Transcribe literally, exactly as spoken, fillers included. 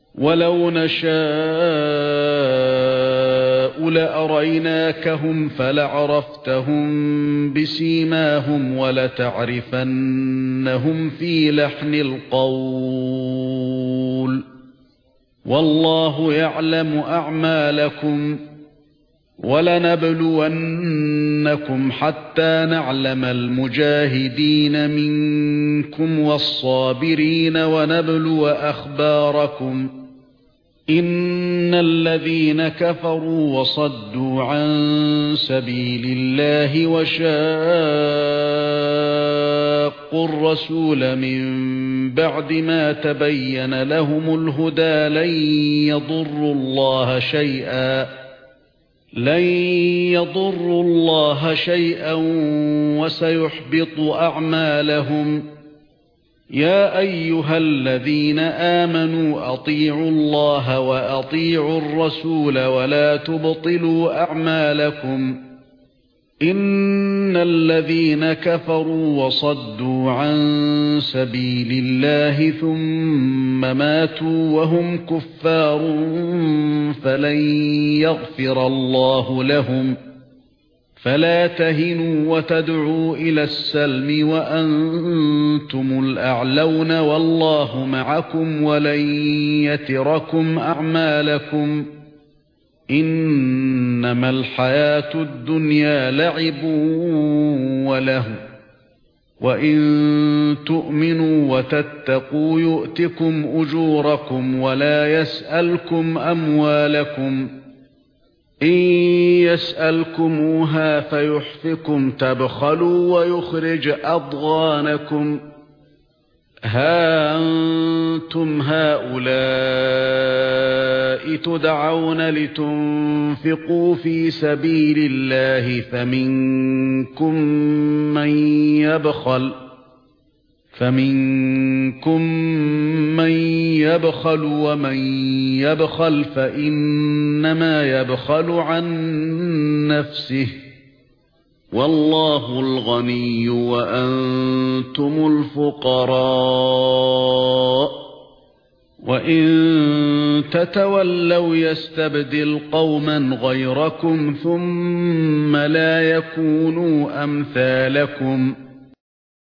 وَلَوْ نَشَاءُ لَأَرَيْنَاكَهُمْ فَلَعَرَفْتَهُم بِسِيمَاهُمْ وَلَتَعْرِفَنَّهُمْ فِي لَحْنِ الْقَوْلِ وَاللَّهُ يَعْلَمُ أَعْمَالَكُمْ وَلَنَبْلُوَنَّكُمْ حَتَّى نَعْلَمَ الْمُجَاهِدِينَ مِنكُمْ وَالصَّابِرِينَ وَنَبْلُوَ أَخْبَارَكُمْ إِنَّ الَّذِينَ كَفَرُوا وَصَدُّوا عَن سَبِيلِ اللَّهِ وَشَاقُّوا الرَّسُولَ مِن بَعْدِ مَا تَبَيَّنَ لَهُمُ الْهُدَى لَن يَضُرُّوا اللَّهَ شَيْئًا لَن يَضُرُّوا اللَّهَ شَيْئًا وَسَيُحْبِطُ أَعْمَالَهُمْ يَا أَيُّهَا الَّذِينَ آمَنُوا أَطِيعُوا اللَّهَ وَأَطِيعُوا الرَّسُولَ وَلَا تُبْطِلُوا أَعْمَالَكُمْ إِنَّ الَّذِينَ كَفَرُوا وَصَدُّوا عَن سَبِيلِ اللَّهِ ثُمَّ مَاتُوا وَهُمْ كُفَّارٌ فَلَن يَغْفِرَ اللَّهُ لَهُمْ فَلَا تَهِنُوا وَتَدْعُوا إِلَى السَّلْمِ وَأَنْتُمُ الْأَعْلَوْنَ وَاللَّهُ مَعَكُمْ وَلَن يَتِرَكُمْ أَعْمَالَكُمْ إِنَّمَا الْحَيَاةُ الدُّنْيَا لَعِبٌ وَلَهْوٌ وَإِن تُؤْمِنُوا وَتَتَّقُوا يُؤْتِكُمْ أُجُورَكُمْ وَلَا يَسْأَلْكُمْ أَمْوَالَكُمْ إِن يَسْأَلْكُمُوهَا فَيُحْفِكُمْ تَبْخَلُوا وَيُخْرِجْ أَضْغَانَكُمْ ها أنتم هؤلاء تدعون لتنفقوا في سبيل الله فمنكم من يبخل فمنكم من يبخل ومن يبخل فإنما يبخل عن نفسه والله الغني وأنتم الفقراء وإن تتولوا يستبدل قوما غيركم ثم لا يكونوا أمثالكم